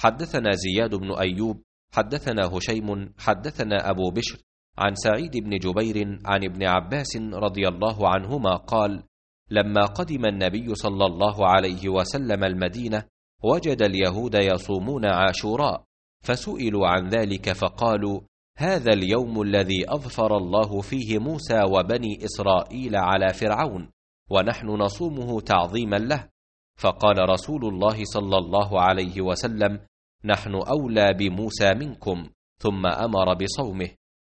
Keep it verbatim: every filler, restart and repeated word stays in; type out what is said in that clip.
حدثنا زياد بن أيوب حدثنا هشيم حدثنا أبو بشر عن سعيد بن جبير عن ابن عباس رضي الله عنهما قال: لما قدم النبي صلى الله عليه وسلم المدينة وجد اليهود يصومون عاشوراء، فسئلوا عن ذلك فقالوا: هذا اليوم الذي أظفر الله فيه موسى وبني إسرائيل على فرعون، ونحن نصومه تعظيما له. فقال رسول الله صلى الله عليه وسلم: نحن أولى بموسى منكم، ثم أمر بصومه.